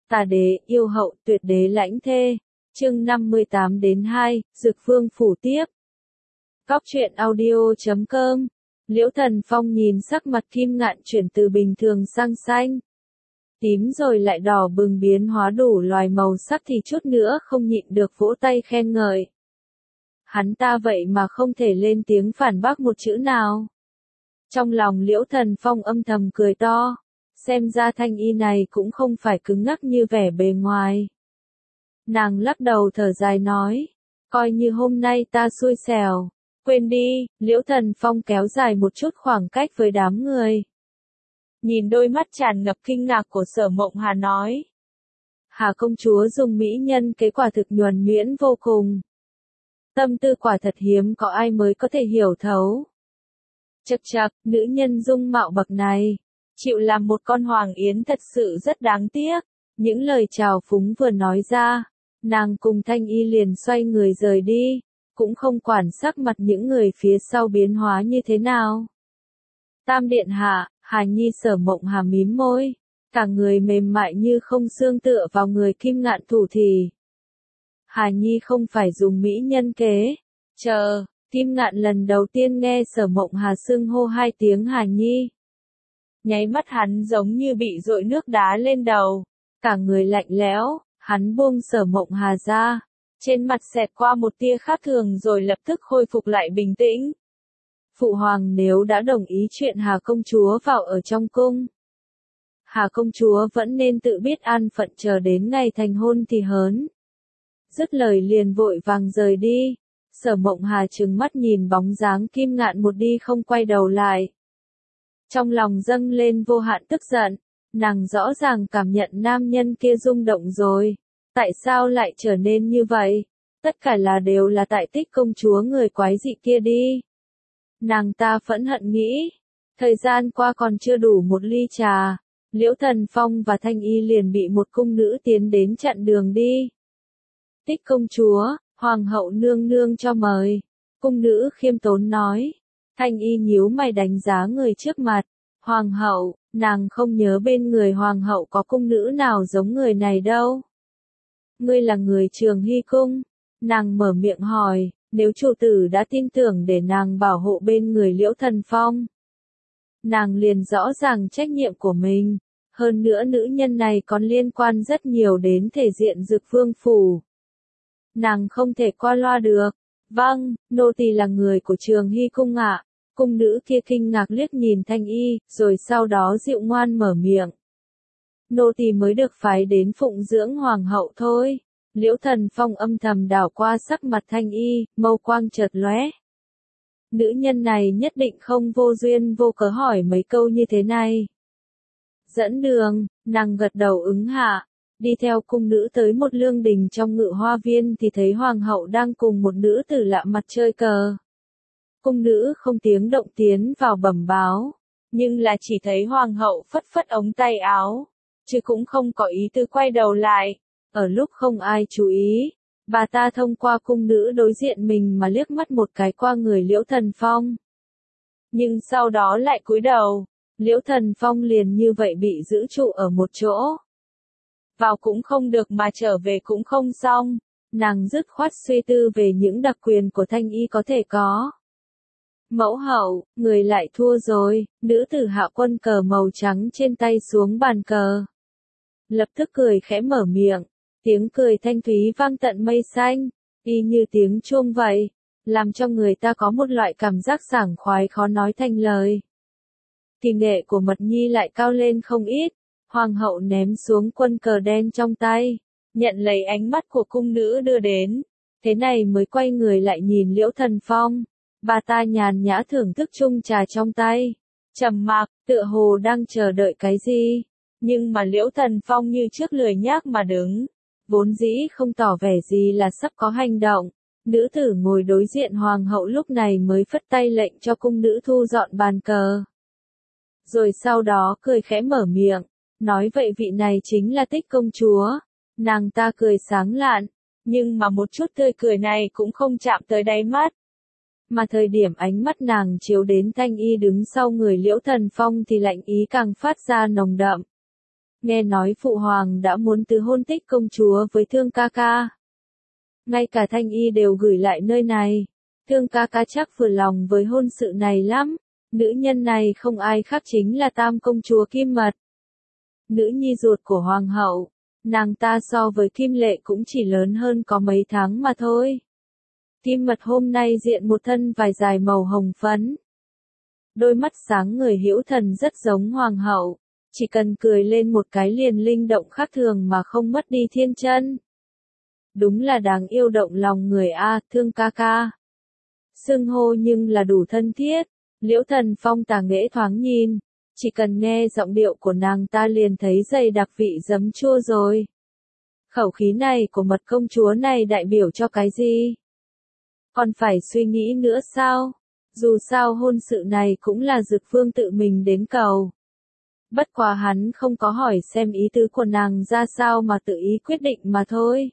Tà đế, yêu hậu, tuyệt đế lãnh thê. Chương 58-2, Dực Vương phủ tiếp. Góc truyện audio.com. Liễu Thần Phong nhìn sắc mặt Kim Ngạn chuyển từ bình thường sang xanh, tím rồi lại đỏ bừng biến hóa đủ loài màu sắc thì chút nữa không nhịn được vỗ tay khen ngợi. Hắn ta vậy mà không thể lên tiếng phản bác một chữ nào. Trong lòng Liễu Thần Phong âm thầm cười to, xem ra Thanh Y này cũng không phải cứng ngắc như vẻ bề ngoài. Nàng lắc đầu thở dài nói, coi như hôm nay ta xui xẻo. Quên đi, Liễu Thần Phong kéo dài một chút khoảng cách với đám người. Nhìn đôi mắt tràn ngập kinh ngạc của Sở Mộng Hà nói. Hà công chúa dùng mỹ nhân kế quả thực nhuần nhuyễn vô cùng. Tâm tư quả thật hiếm có ai mới có thể hiểu thấu. Chậc chậc, nữ nhân dung mạo bậc này, chịu làm một con hoàng yến thật sự rất đáng tiếc. Những lời chào phúng vừa nói ra, nàng cùng Thanh Y liền xoay người rời đi, cũng không quản sắc mặt những người phía sau biến hóa như thế nào. Tam điện hạ, Hà Nhi Sở Mộng Hà mím môi, cả người mềm mại như không xương tựa vào người Kim Ngạn thủ thì. Hà Nhi không phải dùng mỹ nhân kế. Chờ, Kim Ngạn lần đầu tiên nghe Sở Mộng Hà xưng hô hai tiếng Hà Nhi. Nháy mắt hắn giống như bị dội nước đá lên đầu, cả người lạnh lẽo, hắn buông Sở Mộng Hà ra, trên mặt xẹt qua một tia khác thường rồi lập tức khôi phục lại bình tĩnh. Phụ hoàng nếu đã đồng ý chuyện Hà công chúa vào ở trong cung, Hà công chúa vẫn nên tự biết an phận chờ đến ngày thành hôn thì hớn. Dứt lời liền vội vàng rời đi. Sở Mộng Hà trừng mắt nhìn bóng dáng Kim Ngạn một đi không quay đầu lại. Trong lòng dâng lên vô hạn tức giận, nàng rõ ràng cảm nhận nam nhân kia rung động rồi. Tại sao lại trở nên như vậy? Tất cả đều là tại Tích công chúa người quái dị kia đi. Nàng ta phẫn hận nghĩ, thời gian qua còn chưa đủ một ly trà, Liễu Thần Phong và Thanh Y liền bị một cung nữ tiến đến chặn đường đi. Tích công chúa, hoàng hậu nương nương cho mời. Cung nữ khiêm tốn nói. Thanh Y nhíu mày đánh giá người trước mặt. Hoàng hậu, nàng không nhớ bên người hoàng hậu có cung nữ nào giống người này đâu. Ngươi là người Trường Hy cung. Nàng mở miệng hỏi, nếu chủ tử đã tin tưởng để nàng bảo hộ bên người Liễu Thần Phong, nàng liền rõ ràng trách nhiệm của mình. Hơn nữa nữ nhân này còn liên quan rất nhiều đến thể diện Dực Vương phủ. Nàng không thể qua loa được. Vâng, nô tỳ là người của Trường Hy cung ạ. Cung nữ kia kinh ngạc liếc nhìn Thanh Y, rồi sau đó dịu ngoan mở miệng. Nô tỳ mới được phái đến phụng dưỡng hoàng hậu thôi. Liễu Thần Phong âm thầm đảo qua sắc mặt Thanh Y, mâu quang chợt lóe. Nữ nhân này nhất định không vô duyên vô cớ hỏi mấy câu như thế này. Dẫn đường, nàng gật đầu ứng hạ. Đi theo cung nữ tới một lương đình trong Ngự Hoa viên thì thấy hoàng hậu đang cùng một nữ tử lạ mặt chơi cờ. Cung nữ không tiếng động tiến vào bẩm báo, nhưng là chỉ thấy hoàng hậu phất phất ống tay áo, chứ cũng không có ý tư quay đầu lại. Ở lúc không ai chú ý, bà ta thông qua cung nữ đối diện mình mà liếc mắt một cái qua người Liễu Thần Phong. Nhưng sau đó lại cúi đầu, Liễu Thần Phong liền như vậy bị giữ trụ ở một chỗ. Vào cũng không được mà trở về cũng không xong, nàng dứt khoát suy tư về những đặc quyền của Thanh Y có thể có. Mẫu hậu, người lại thua rồi, nữ tử hạ quân cờ màu trắng trên tay xuống bàn cờ. Lập tức cười khẽ mở miệng, tiếng cười thanh thúy vang tận mây xanh, y như tiếng chuông vậy, làm cho người ta có một loại cảm giác sảng khoái khó nói thành lời. Kỳ nghệ của Mật Nhi lại cao lên không ít. Hoàng hậu ném xuống quân cờ đen trong tay, nhận lấy ánh mắt của cung nữ đưa đến, thế này mới quay người lại nhìn Liễu Thần Phong. Bà ta nhàn nhã thưởng thức chung trà trong tay, trầm mặc, tựa hồ đang chờ đợi cái gì, nhưng mà Liễu Thần Phong như trước lười nhác mà đứng, vốn dĩ không tỏ vẻ gì là sắp có hành động. Nữ tử ngồi đối diện hoàng hậu lúc này mới phất tay lệnh cho cung nữ thu dọn bàn cờ. Rồi sau đó cười khẽ mở miệng. Nói vậy vị này chính là Tích công chúa. Nàng ta cười sáng lạn, nhưng mà một chút tươi cười này cũng không chạm tới đáy mắt. Mà thời điểm ánh mắt nàng chiếu đến Thanh Y đứng sau người Liễu Thần Phong thì lạnh ý càng phát ra nồng đậm. Nghe nói phụ hoàng đã muốn từ hôn Tích công chúa với Thương ca ca. Ngay cả Thanh Y đều gửi lại nơi này. Thương ca ca chắc vừa lòng với hôn sự này lắm. Nữ nhân này không ai khác chính là Tam công chúa Kim Mật. Nữ nhi ruột của hoàng hậu. Nàng ta so với Kim Lệ cũng chỉ lớn hơn có mấy tháng mà thôi. Kim Mật hôm nay diện một thân vải dài màu hồng phấn. Đôi mắt sáng người hữu thần rất giống hoàng hậu. Chỉ cần cười lên một cái liền linh động khác thường mà không mất đi thiên chân. Đúng là đáng yêu động lòng người a, Thương ca ca. Xưng hô nhưng là đủ thân thiết. Liễu Thần Phong tà nghễ thoáng nhìn. Chỉ cần nghe giọng điệu của nàng ta liền thấy dày đặc vị giấm chua rồi. Khẩu khí này của Mật công chúa này đại biểu cho cái gì? Còn phải suy nghĩ nữa sao? Dù sao hôn sự này cũng là Dực Vương tự mình đến cầu. Bất quá hắn không có hỏi xem ý tứ của nàng ra sao mà tự ý quyết định mà thôi.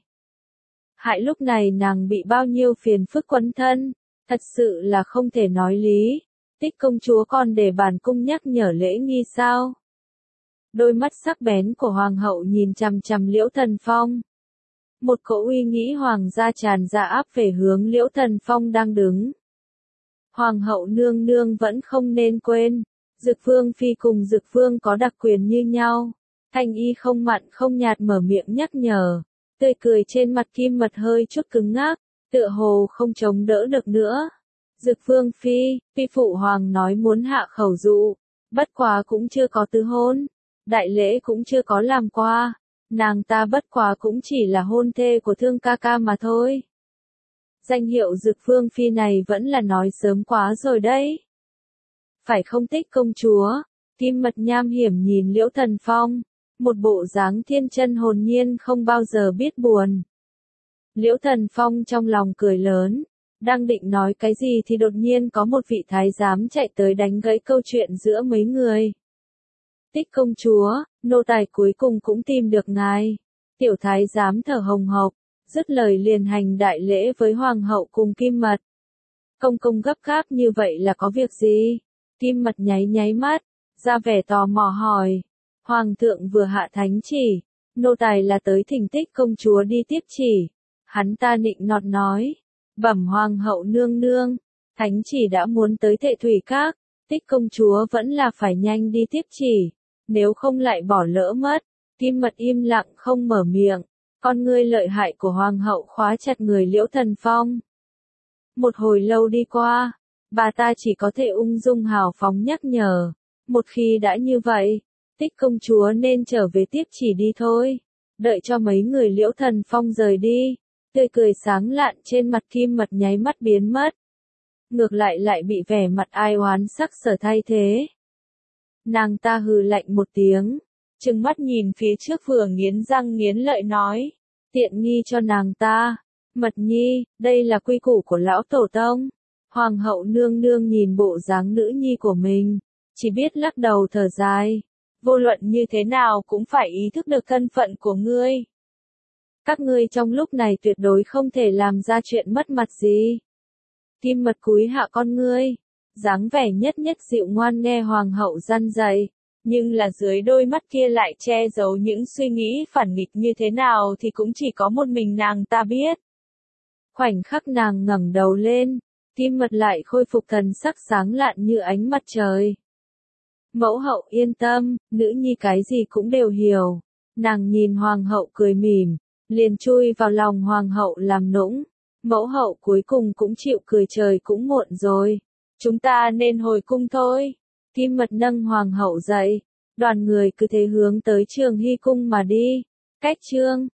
Hại lúc này nàng bị bao nhiêu phiền phức quấn thân, thật sự là không thể nói lý. Tích công chúa còn để bản cung nhắc nhở lễ nghi sao? Đôi mắt sắc bén của hoàng hậu nhìn chằm chằm Liễu Thần Phong. Một cỗ uy nghĩ hoàng gia tràn ra áp về hướng Liễu Thần Phong đang đứng. Hoàng hậu nương nương vẫn không nên quên, Dực Vương phi cùng Dực Vương có đặc quyền như nhau. Thanh Y không mặn không nhạt mở miệng nhắc nhở, tươi cười trên mặt Kim Mật hơi chút cứng ngắc, tựa hồ không chống đỡ được nữa. Dực Vương phi phụ hoàng nói muốn hạ khẩu dụ, bất quá cũng chưa có tứ hôn, đại lễ cũng chưa có làm qua, nàng ta bất quá cũng chỉ là hôn thê của Thương ca ca mà thôi. Danh hiệu Dực Vương phi này vẫn là nói sớm quá rồi đấy. Phải không Tích công chúa? Kim Mật nham hiểm nhìn Liễu Thần Phong, một bộ dáng thiên chân hồn nhiên không bao giờ biết buồn. Liễu Thần Phong trong lòng cười lớn, đang định nói cái gì thì đột nhiên có một vị thái giám chạy tới đánh gãy câu chuyện giữa mấy người. Tích công chúa, nô tài cuối cùng cũng tìm được ngài. Tiểu thái giám thở hồng hộc, dứt lời liền hành đại lễ với hoàng hậu cùng Kim Mật. Công công gấp gáp như vậy là có việc gì? Kim Mật nháy nháy mắt, ra vẻ tò mò hỏi. Hoàng thượng vừa hạ thánh chỉ, nô tài là tới thỉnh Tích công chúa đi tiếp chỉ. Hắn ta nịnh nọt nói, bẩm hoàng hậu nương nương, thánh chỉ đã muốn tới Thệ Thủy Các, Tích công chúa vẫn là phải nhanh đi tiếp chỉ, nếu không lại bỏ lỡ mất. Kim Mật im lặng không mở miệng, con ngươi lợi hại của hoàng hậu khóa chặt người Liễu Thần Phong. Một hồi lâu đi qua, bà ta chỉ có thể ung dung hào phóng nhắc nhở, một khi đã như vậy, Tích công chúa nên trở về tiếp chỉ đi thôi. Đợi cho mấy người Liễu Thần Phong rời đi, tươi cười sáng lạn trên mặt Kim Mật nháy mắt biến mất. Ngược lại bị vẻ mặt ai oán sắc sở thay thế. Nàng ta hừ lạnh một tiếng, trừng mắt nhìn phía trước vừa nghiến răng nghiến lợi nói, tiện nghi cho nàng ta. Mật nhi, đây là quy củ của lão tổ tông. Hoàng hậu nương nương nhìn bộ dáng nữ nhi của mình, chỉ biết lắc đầu thở dài. Vô luận như thế nào cũng phải ý thức được thân phận của ngươi. Các ngươi trong lúc này tuyệt đối không thể làm ra chuyện mất mặt gì. Kim Mật cúi hạ con ngươi, dáng vẻ nhất dịu ngoan nghe hoàng hậu răn dạy, nhưng là dưới đôi mắt kia lại che giấu những suy nghĩ phản nghịch như thế nào thì cũng chỉ có một mình nàng ta biết. Khoảnh khắc nàng ngẩng đầu lên, Kim Mật lại khôi phục thần sắc sáng lạn như ánh mặt trời. Mẫu hậu yên tâm, nữ nhi cái gì cũng đều hiểu. Nàng nhìn hoàng hậu cười mỉm, liền chui vào lòng hoàng hậu làm nũng. Mẫu hậu cuối cùng cũng chịu cười, trời cũng muộn rồi. Chúng ta nên hồi cung thôi. Kim Mật nâng hoàng hậu dậy, đoàn người cứ thế hướng tới Trường Hy cung mà đi. Cách chương